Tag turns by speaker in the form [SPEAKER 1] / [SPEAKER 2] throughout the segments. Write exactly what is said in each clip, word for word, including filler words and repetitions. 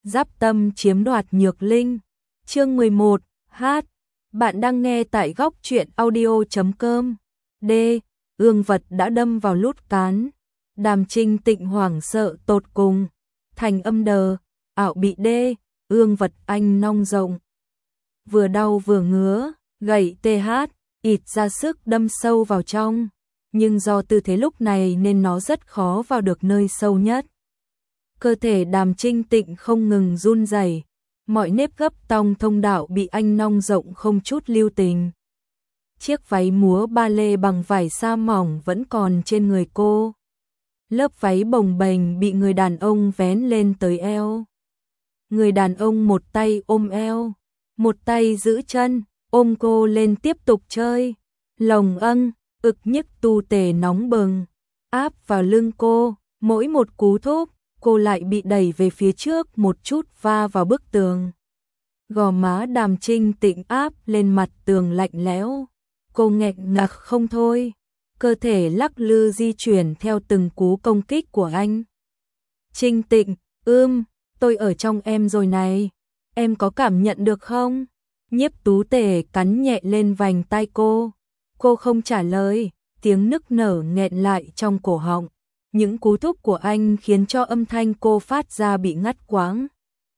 [SPEAKER 1] Giáp tâm chiếm đoạt nhược linh. Chương mười một, hát. Bạn đang nghe tại góc truyện audio chấm com. D. Ương vật đã đâm vào lút cán. Đàm Trinh Tịnh hoảng sợ tột cùng. Thành âm đờ, ảo bị đê, ương vật anh nong rộng. Vừa đau vừa ngứa, gậy tê hát, ịt ra sức đâm sâu vào trong. Nhưng do tư thế lúc này nên nó rất khó vào được nơi sâu nhất. Cơ thể Đàm Trinh Tịnh không ngừng run rẩy, mọi nếp gấp tong thông đạo bị anh nong rộng không chút lưu tình. Chiếc váy múa ba lê bằng vải sa mỏng vẫn còn trên người cô. Lớp váy bồng bềnh bị người đàn ông vén lên tới eo. Người đàn ông một tay ôm eo, một tay giữ chân, ôm cô lên tiếp tục chơi. Lồng âng, ực nhức tu tề nóng bừng, áp vào lưng cô, mỗi một cú thúc, cô lại bị đẩy về phía trước một chút va vào bức tường. Gò má Đàm Trinh Tịnh áp lên mặt tường lạnh lẽo, cô nghẹn ngào không thôi, cơ thể lắc lư di chuyển theo từng cú công kích của anh. Trinh Tịnh, ưm, tôi ở trong em rồi này, em có cảm nhận được không? Nhiếp Tú Tề cắn nhẹ lên vành tai cô, cô không trả lời, tiếng nức nở nghẹn lại trong cổ họng. Những cú thúc của anh khiến cho âm thanh cô phát ra bị ngắt quãng.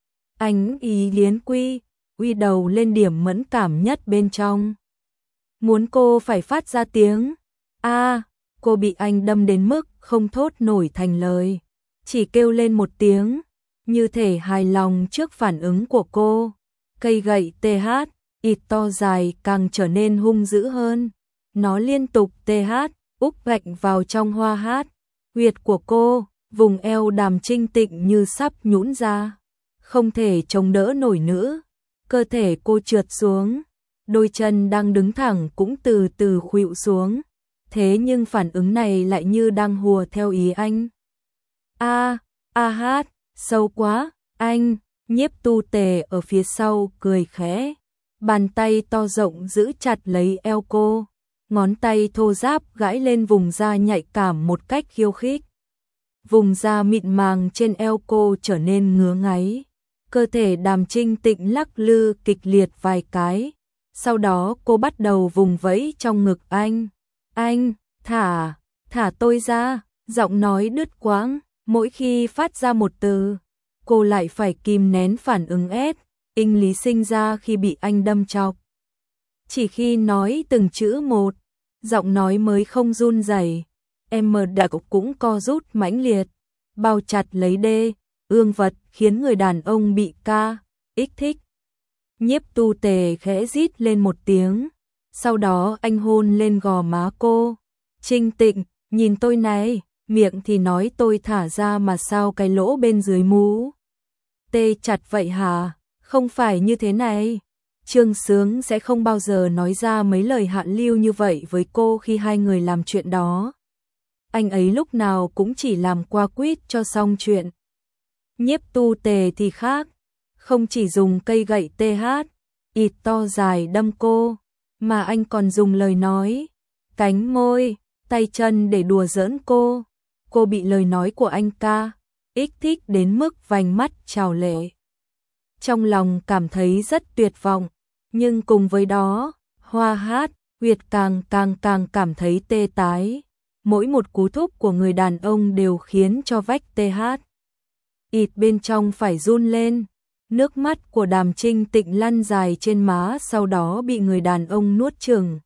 [SPEAKER 1] Anh ý liến quy, uy đầu lên điểm mẫn cảm nhất bên trong. Muốn cô phải phát ra tiếng. A, à, cô bị anh đâm đến mức không thốt nổi thành lời. Chỉ kêu lên một tiếng, như thể hài lòng trước phản ứng của cô. Cây gậy tê hát, ịt to dài càng trở nên hung dữ hơn. Nó liên tục tê hát, úp gạnh vào trong hoa hát. Huyệt của cô, vùng eo Đàm Trinh Tịnh như sắp nhũn ra, không thể chống đỡ nổi nữa. Cơ thể cô trượt xuống, đôi chân đang đứng thẳng cũng từ từ khuỵu xuống. Thế nhưng phản ứng này lại như đang hùa theo ý anh. A, a hát, sâu quá, anh. Nhiếp Tu Tề ở phía sau cười khẽ, bàn tay to rộng giữ chặt lấy eo cô. Ngón tay thô ráp gãi lên vùng da nhạy cảm một cách khiêu khích. Vùng da mịn màng trên eo cô trở nên ngứa ngáy. Cơ thể Đàm Trinh Tịnh lắc lư kịch liệt vài cái. Sau đó cô bắt đầu vùng vẫy trong ngực anh. Anh, thả, thả tôi ra. Giọng nói đứt quãng, mỗi khi phát ra một từ, cô lại phải kìm nén phản ứng ép, inh lý sinh ra khi bị anh đâm chọc. Chỉ khi nói từng chữ một, giọng nói mới không run rẩy, em mờ đặc cũng co rút mãnh liệt, bao chặt lấy đê, ương vật khiến người đàn ông bị ca, ích thích. Nhiếp Tu Tề khẽ rít lên một tiếng, sau đó anh hôn lên gò má cô. Trinh Tịnh, nhìn tôi này, miệng thì nói tôi thả ra mà sao cái lỗ bên dưới mũ tê chặt vậy hả? Không phải như thế này. Trương Sướng sẽ không bao giờ nói ra mấy lời hạ lưu như vậy với cô khi hai người làm chuyện đó. Anh ấy lúc nào cũng chỉ làm qua quýt cho xong chuyện. Nhiếp Tu Tề thì khác, không chỉ dùng cây gậy tê hát, ịt to dài đâm cô, mà anh còn dùng lời nói, cánh môi, tay chân để đùa giỡn cô. Cô bị lời nói của anh ca, ích thích đến mức vành mắt trào lệ. Trong lòng cảm thấy rất tuyệt vọng, nhưng cùng với đó, hoa hát, huyệt càng càng càng cảm thấy tê tái. Mỗi một cú thúc của người đàn ông đều khiến cho vách tê hát ịt bên trong phải run lên. Nước mắt của Đàm Trinh Tịnh lăn dài trên má, sau đó bị người đàn ông nuốt chửng.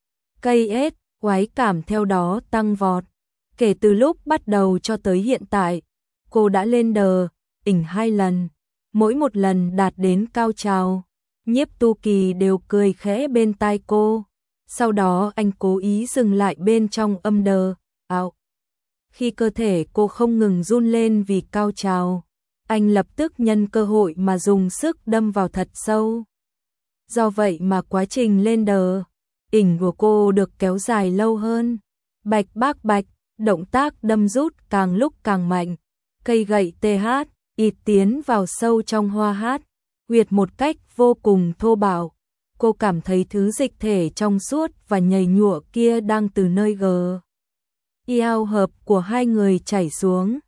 [SPEAKER 1] Cây ết, khoái cảm theo đó tăng vọt. Kể từ lúc bắt đầu cho tới hiện tại, cô đã lên đờ, ỉnh hai lần. Mỗi một lần đạt đến cao trào, Nhiếp Tu Kỳ đều cười khẽ bên tai cô. Sau đó anh cố ý dừng lại bên trong âm đờ, ảo. Khi cơ thể cô không ngừng run lên vì cao trào, anh lập tức nhân cơ hội mà dùng sức đâm vào thật sâu. Do vậy mà quá trình lên đờ, ỉnh của cô được kéo dài lâu hơn. Bạch bác bạch, động tác đâm rút càng lúc càng mạnh. Cây gậy tê hát, ịt tiến vào sâu trong hoa hát, huyệt một cách vô cùng thô bạo. Cô cảm thấy thứ dịch thể trong suốt và nhầy nhụa kia đang từ nơi gờ. Eo hợp của hai người chảy xuống.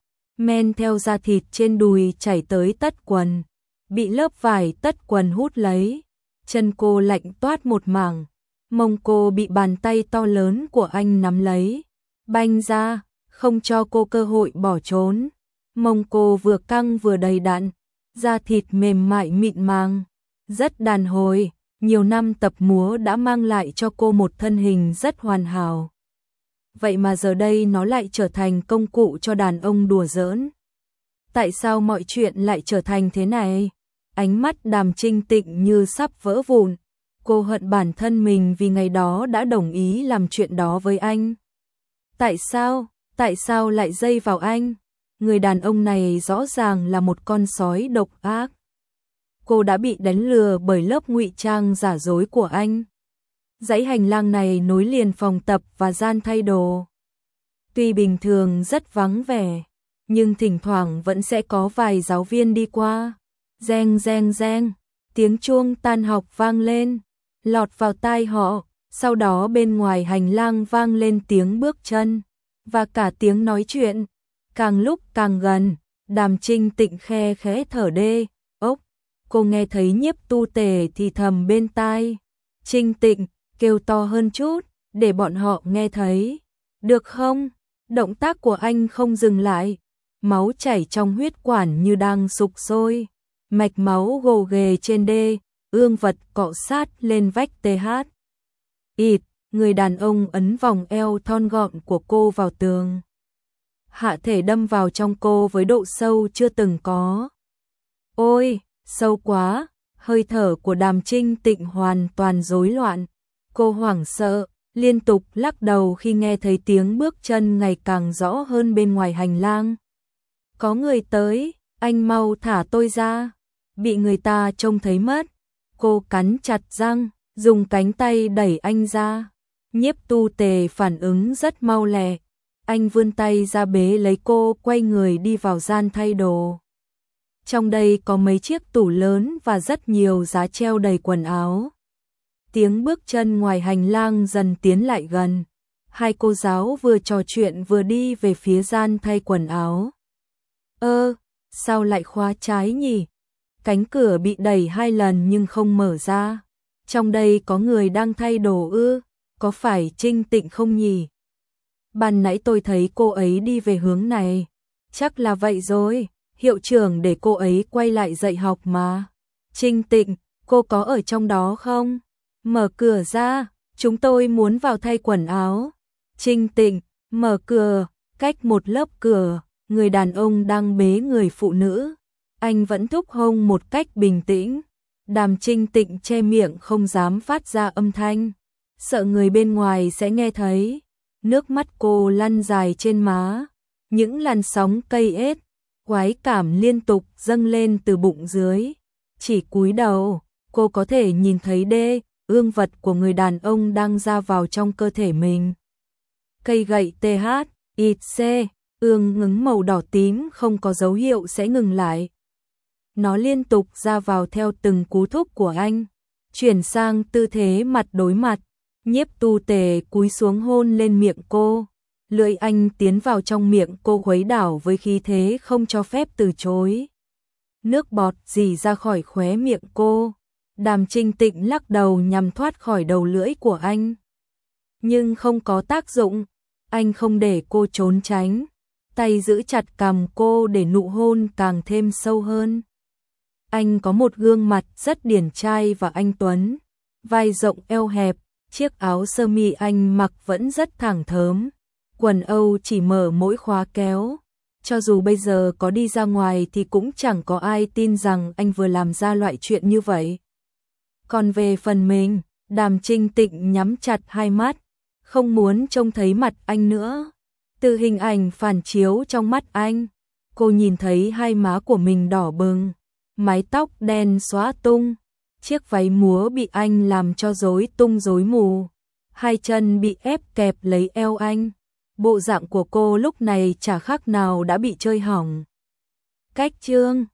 [SPEAKER 1] men theo da thịt trên đùi chảy tới tất quần, bị lớp vải tất quần hút lấy. Chân cô lạnh toát một mảng, mông cô bị bàn tay to lớn của anh nắm lấy, banh ra, không cho cô cơ hội bỏ trốn. Mông cô vừa căng vừa đầy đặn, da thịt mềm mại mịn màng, rất đàn hồi. Nhiều năm tập múa đã mang lại cho cô một thân hình rất hoàn hảo. Vậy mà giờ đây nó lại trở thành công cụ cho đàn ông đùa giỡn. Tại sao mọi chuyện lại trở thành thế này? Ánh mắt Đàm Trinh Tịnh như sắp vỡ vụn. Cô hận bản thân mình vì ngày đó đã đồng ý làm chuyện đó với anh. Tại sao? Tại sao lại dây vào anh? Người đàn ông này rõ ràng là một con sói độc ác. Cô đã bị đánh lừa bởi lớp ngụy trang giả dối của anh. Dãy hành lang này nối liền phòng tập và gian thay đồ. Tuy bình thường rất vắng vẻ, nhưng thỉnh thoảng vẫn sẽ có vài giáo viên đi qua. Reng reng reng, tiếng chuông tan học vang lên, lọt vào tai họ, sau đó bên ngoài hành lang vang lên tiếng bước chân, và cả tiếng nói chuyện. Càng lúc càng gần, Đàm Trinh Tịnh khe khẽ thở đê, ốc, cô nghe thấy Nhiếp Tu Tề thì thầm bên tai. Trinh Tịnh, kêu to hơn chút, để bọn họ nghe thấy. Được không? Động tác của anh không dừng lại, máu chảy trong huyết quản như đang sục sôi. Mạch máu gồ ghề trên đê, ương vật cọ sát lên vách tê hát. Ịt, người đàn ông ấn vòng eo thon gọn của cô vào tường. Hạ thể đâm vào trong cô với độ sâu chưa từng có. Ôi, sâu quá, hơi thở của Đàm Trinh Tịnh hoàn toàn rối loạn. Cô hoảng sợ, liên tục lắc đầu khi nghe thấy tiếng bước chân ngày càng rõ hơn bên ngoài hành lang. Có người tới, anh mau thả tôi ra. Bị người ta trông thấy mất. Cô cắn chặt răng, dùng cánh tay đẩy anh ra. Nhiếp Tu Tề phản ứng rất mau lẹ. Anh vươn tay ra bế lấy cô, quay người đi vào gian thay đồ. Trong đây có mấy chiếc tủ lớn và rất nhiều giá treo đầy quần áo. Tiếng bước chân ngoài hành lang dần tiến lại gần. Hai cô giáo vừa trò chuyện vừa đi về phía gian thay quần áo. Ơ, sao lại khóa trái nhỉ? Cánh cửa bị đẩy hai lần nhưng không mở ra. Trong đây có người đang thay đồ ư? Có phải Trinh Tịnh không nhỉ? Ban nãy tôi thấy cô ấy đi về hướng này. Chắc là vậy rồi. Hiệu trưởng để cô ấy quay lại dạy học mà. Trinh Tịnh, cô có ở trong đó không? Mở cửa ra, chúng tôi muốn vào thay quần áo. Trinh Tịnh, mở cửa, cách một lớp cửa, người đàn ông đang bế người phụ nữ. Anh vẫn thúc hông một cách bình tĩnh. Đàm Trinh Tịnh che miệng không dám phát ra âm thanh, sợ người bên ngoài sẽ nghe thấy. Nước mắt cô lăn dài trên má, những làn sóng cây ết, khoái cảm liên tục dâng lên từ bụng dưới. Chỉ cúi đầu, cô có thể nhìn thấy đê, ương vật của người đàn ông đang ra vào trong cơ thể mình. Cây gậy tê hát, ít xê, ương ngứng màu đỏ tím không có dấu hiệu sẽ ngừng lại. Nó liên tục ra vào theo từng cú thúc của anh. Chuyển sang tư thế mặt đối mặt. Nhiếp Tu Tề cúi xuống hôn lên miệng cô. Lưỡi anh tiến vào trong miệng cô khuấy đảo với khí thế không cho phép từ chối. Nước bọt rỉ ra khỏi khóe miệng cô. Đàm Trinh Tịnh lắc đầu nhằm thoát khỏi đầu lưỡi của anh. Nhưng không có tác dụng. Anh không để cô trốn tránh. Tay giữ chặt cằm cô để nụ hôn càng thêm sâu hơn. Anh có một gương mặt rất điển trai và anh tuấn. Vai rộng eo hẹp, chiếc áo sơ mi anh mặc vẫn rất thẳng thớm. Quần Âu chỉ mở mỗi khóa kéo. Cho dù bây giờ có đi ra ngoài thì cũng chẳng có ai tin rằng anh vừa làm ra loại chuyện như vậy. Còn về phần mình, Đàm Trinh Tịnh nhắm chặt hai mắt, không muốn trông thấy mặt anh nữa. Từ hình ảnh phản chiếu trong mắt anh, cô nhìn thấy hai má của mình đỏ bừng, mái tóc đen xóa tung, chiếc váy múa bị anh làm cho rối tung rối mù, hai chân bị ép kẹp lấy eo anh. Bộ dạng của cô lúc này chả khác nào đã bị chơi hỏng. Cách chương